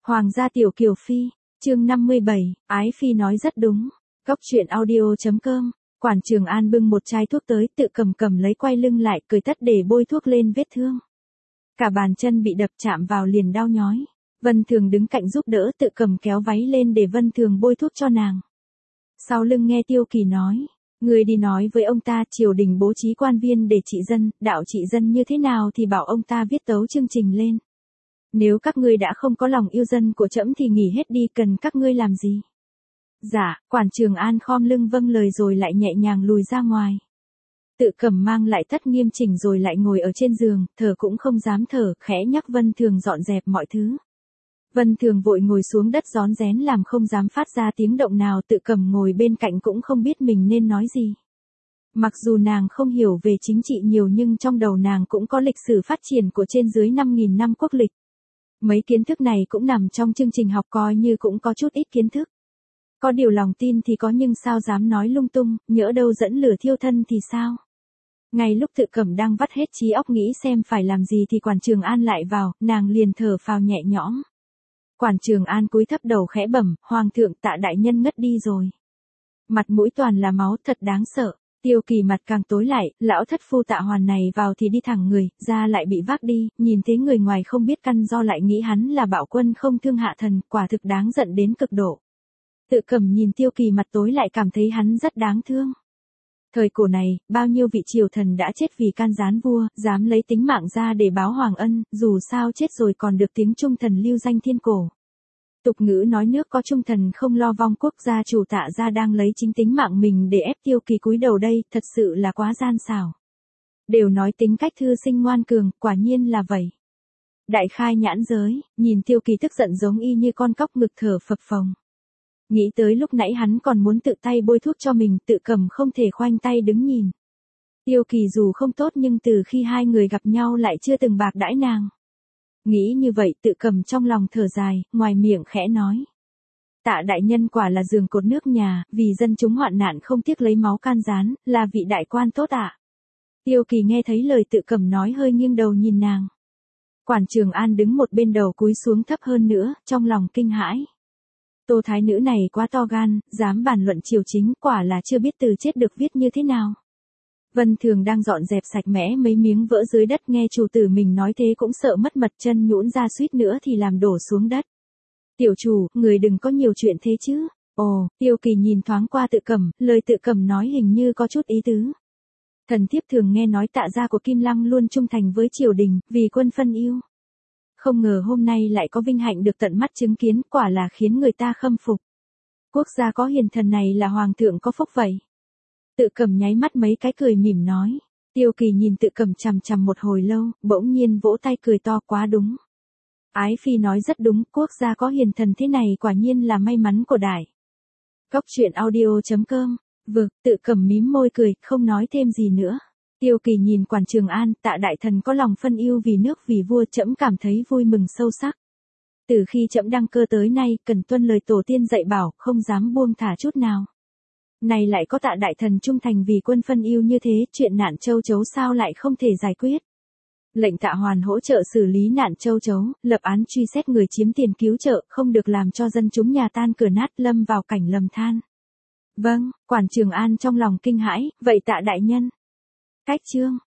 Hoàng gia tiểu kiều phi, chương 57, ái phi nói rất đúng. Góc truyện audio.com. Quản Trường An bưng một chai thuốc tới, tự cầm lấy quay lưng lại, cười tất để bôi thuốc lên vết thương. Cả bàn chân bị đập chạm vào liền đau nhói. Vân Thường đứng cạnh giúp đỡ, tự cầm kéo váy lên để Vân Thường bôi thuốc cho nàng. Sau lưng nghe Tiêu Kỳ nói, người đi nói với ông ta triều đình bố trí quan viên để trị dân, đạo trị dân như thế nào thì bảo ông ta viết tấu chương trình lên. Nếu các ngươi đã không có lòng yêu dân của trẫm thì nghỉ hết đi, cần các ngươi làm gì? Dạ, Quản Trường An khom lưng vâng lời rồi lại nhẹ nhàng lùi ra ngoài. Tự cầm mang lại tất nghiêm chỉnh rồi lại ngồi ở trên giường, thở cũng không dám thở, khẽ nhắc Vân Thường dọn dẹp mọi thứ. Vân Thường vội ngồi xuống đất rón rén làm không dám phát ra tiếng động nào, tự cầm ngồi bên cạnh cũng không biết mình nên nói gì. Mặc dù nàng không hiểu về chính trị nhiều nhưng trong đầu nàng cũng có lịch sử phát triển của trên dưới 5.000 năm quốc lịch. Mấy kiến thức này cũng nằm trong chương trình học, coi như cũng có chút ít kiến thức. Có điều lòng tin thì có nhưng sao dám nói lung tung, nhỡ đâu dẫn lửa thiêu thân thì sao? Ngay lúc Tự Cẩm đang vắt hết trí óc nghĩ xem phải làm gì thì Quản Trường An lại vào, nàng liền thở phào nhẹ nhõm. Quản Trường An cúi thấp đầu khẽ bẩm, Hoàng thượng Tạ đại nhân ngất đi rồi. Mặt mũi toàn là máu, thật đáng sợ. Tiêu Kỳ mặt càng tối lại, lão thất phu Tạ Hoàn này vào thì đi thẳng người, ra lại bị vác đi, nhìn thấy người ngoài không biết căn do lại nghĩ hắn là bạo quân không thương hạ thần, quả thực đáng giận đến cực độ. Tự Cẩm nhìn Tiêu Kỳ mặt tối lại cảm thấy hắn rất đáng thương. Thời cổ này, bao nhiêu vị triều thần đã chết vì can gián vua, dám lấy tính mạng ra để báo hoàng ân, dù sao chết rồi còn được tiếng trung thần lưu danh thiên cổ. Tục ngữ nói nước có trung thần không lo vong, quốc gia chủ Tạ gia đang lấy chính tính mạng mình để ép Tiêu Kỳ cúi đầu đây, thật sự là quá gian xảo. Đều nói tính cách thư sinh ngoan cường, quả nhiên là vậy. Đại khai nhãn giới, nhìn Tiêu Kỳ tức giận giống y như con cóc, ngực thở phập phồng. Nghĩ tới lúc nãy hắn còn muốn tự tay bôi thuốc cho mình, Tự Cẩm không thể khoanh tay đứng nhìn. Tiêu Kỳ dù không tốt nhưng từ khi hai người gặp nhau lại chưa từng bạc đãi nàng. Nghĩ như vậy Tự Cẩm trong lòng thở dài, ngoài miệng khẽ nói. Tạ đại nhân quả là giường cột nước nhà, vì dân chúng hoạn nạn không tiếc lấy máu can gián, là vị đại quan tốt ạ. Tiêu Kỳ nghe thấy lời Tự Cẩm nói hơi nghiêng đầu nhìn nàng. Quản Trường An đứng một bên đầu cúi xuống thấp hơn nữa, trong lòng kinh hãi. Tô thái nữ này quá to gan, dám bàn luận triều chính, quả là chưa biết từ chết được viết như thế nào. Vân Thường đang dọn dẹp sạch mẽ mấy miếng vỡ dưới đất, nghe chủ tử mình nói thế cũng sợ mất mật, chân nhũn ra suýt nữa thì làm đổ xuống đất. Tiểu chủ, người đừng có nhiều chuyện thế chứ. Ồ, Tiêu Kỳ nhìn thoáng qua Tự Cẩm, lời Tự Cẩm nói hình như có chút ý tứ. Thần thiếp thường nghe nói Tạ gia của Kim Lăng luôn trung thành với triều đình, vì quân phân yêu. Không ngờ hôm nay lại có vinh hạnh được tận mắt chứng kiến, quả là khiến người ta khâm phục. Quốc gia có hiền thần này là hoàng thượng có phúc vậy. Tự Cẩm nháy mắt mấy cái cười mỉm nói. Tiêu Kỳ nhìn Tự Cẩm chằm chằm một hồi lâu, bỗng nhiên vỗ tay cười to, quá đúng. Ái phi nói rất đúng, quốc gia có hiền thần thế này quả nhiên là may mắn của đại. Góc truyện audio.com. Vực, Tự Cẩm mím môi cười, không nói thêm gì nữa. Tiêu Kỳ nhìn Quản Trường An, Tạ đại thần có lòng phân yêu vì nước vì vua, trẫm cảm thấy vui mừng sâu sắc. Từ khi trẫm đăng cơ tới nay, cần tuân lời tổ tiên dạy bảo, không dám buông thả chút nào. Này lại có Tạ đại thần trung thành vì quân phân yêu như thế, chuyện nạn châu chấu sao lại không thể giải quyết. Lệnh Tạ Hoàn hỗ trợ xử lý nạn châu chấu, lập án truy xét người chiếm tiền cứu trợ, không được làm cho dân chúng nhà tan cửa nát, lâm vào cảnh lầm than. Vâng, Quản Trường An trong lòng kinh hãi, vậy Tạ đại nhân. Cách chương